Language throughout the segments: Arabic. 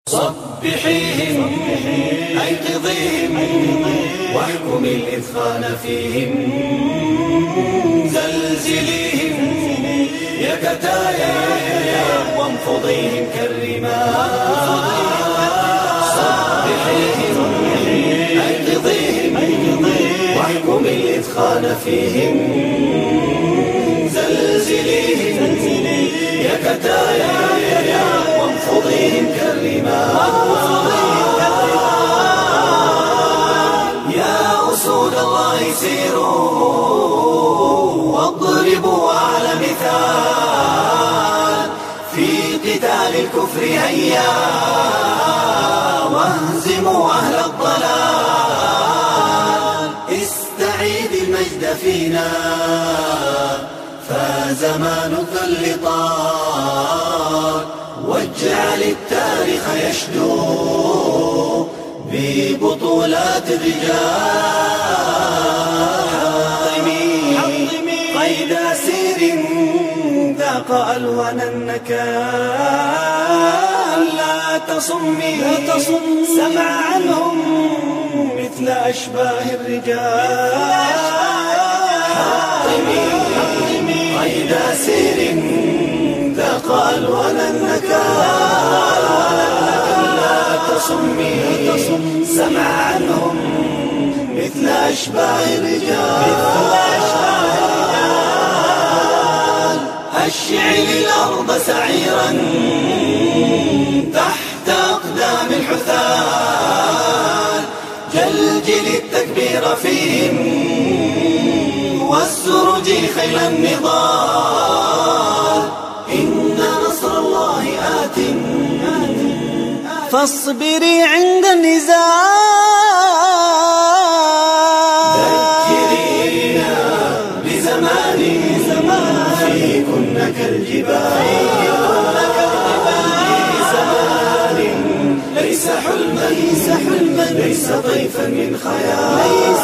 صبحيهم أيقظيهم واحكم الإثخان فيهم، زلزليهم يا كتايا وانفضيهم كالرمال. صبحيهم أيقظيهم واحكم الإثخان فيهم، زلزليهم يا كتايا وانفضيهم كالرمال. يا أسود الله سيروا واضربوا أعلى مثال في قتال الكفر، هيا واهزموا أهل الضلال. استعيد المجد فينا فزمان الذل طال، واجعل التاريخ يشدو ببطولات الرجال. قيد أسير ذاق ألوان النكال، لا تصمي سمع عنهم مثل أشباه الرجال. قيد أسير ذاق ألوان النكال، لا تصمي سمع عنهم مثل أشباه الرجال. أشعل الأرض سعيرا تحت أقدام الحثال، جلجل التكبير فيهم والسرج خيل النضال. إن نصر الله آت فاصبري عند النزال. ذكرينا بزمان فيكن كالجبال، بزمان ليس حلما ليس طيفا من خيال.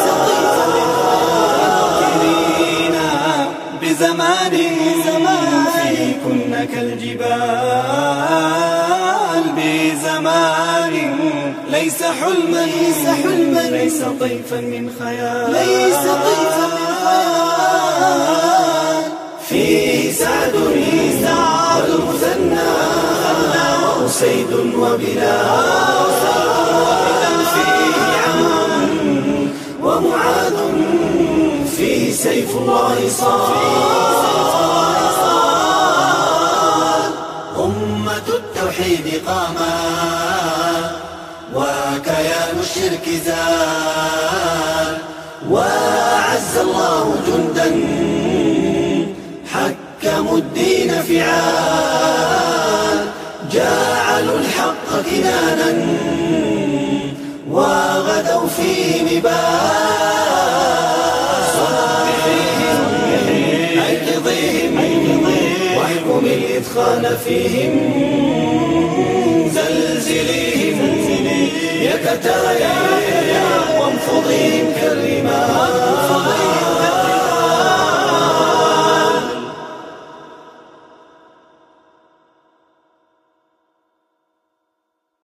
ذكرينا بزمان فيكن كالجبال، بزمان ليس حلما ليس طيفا من خيال. فيه سعد والمثنى وأسيد وبلال، فيه عمرو ومعاذ، فيه سيف الله صال. أمة التوحيد قامت وكيان الشرك زال، وأعز الله جندا حكموا الدين فعال. جعلوا الحق كنانا وغدوا فيه نبال. صبحيهم أيقظيهم واحكم الإثخان فيهم،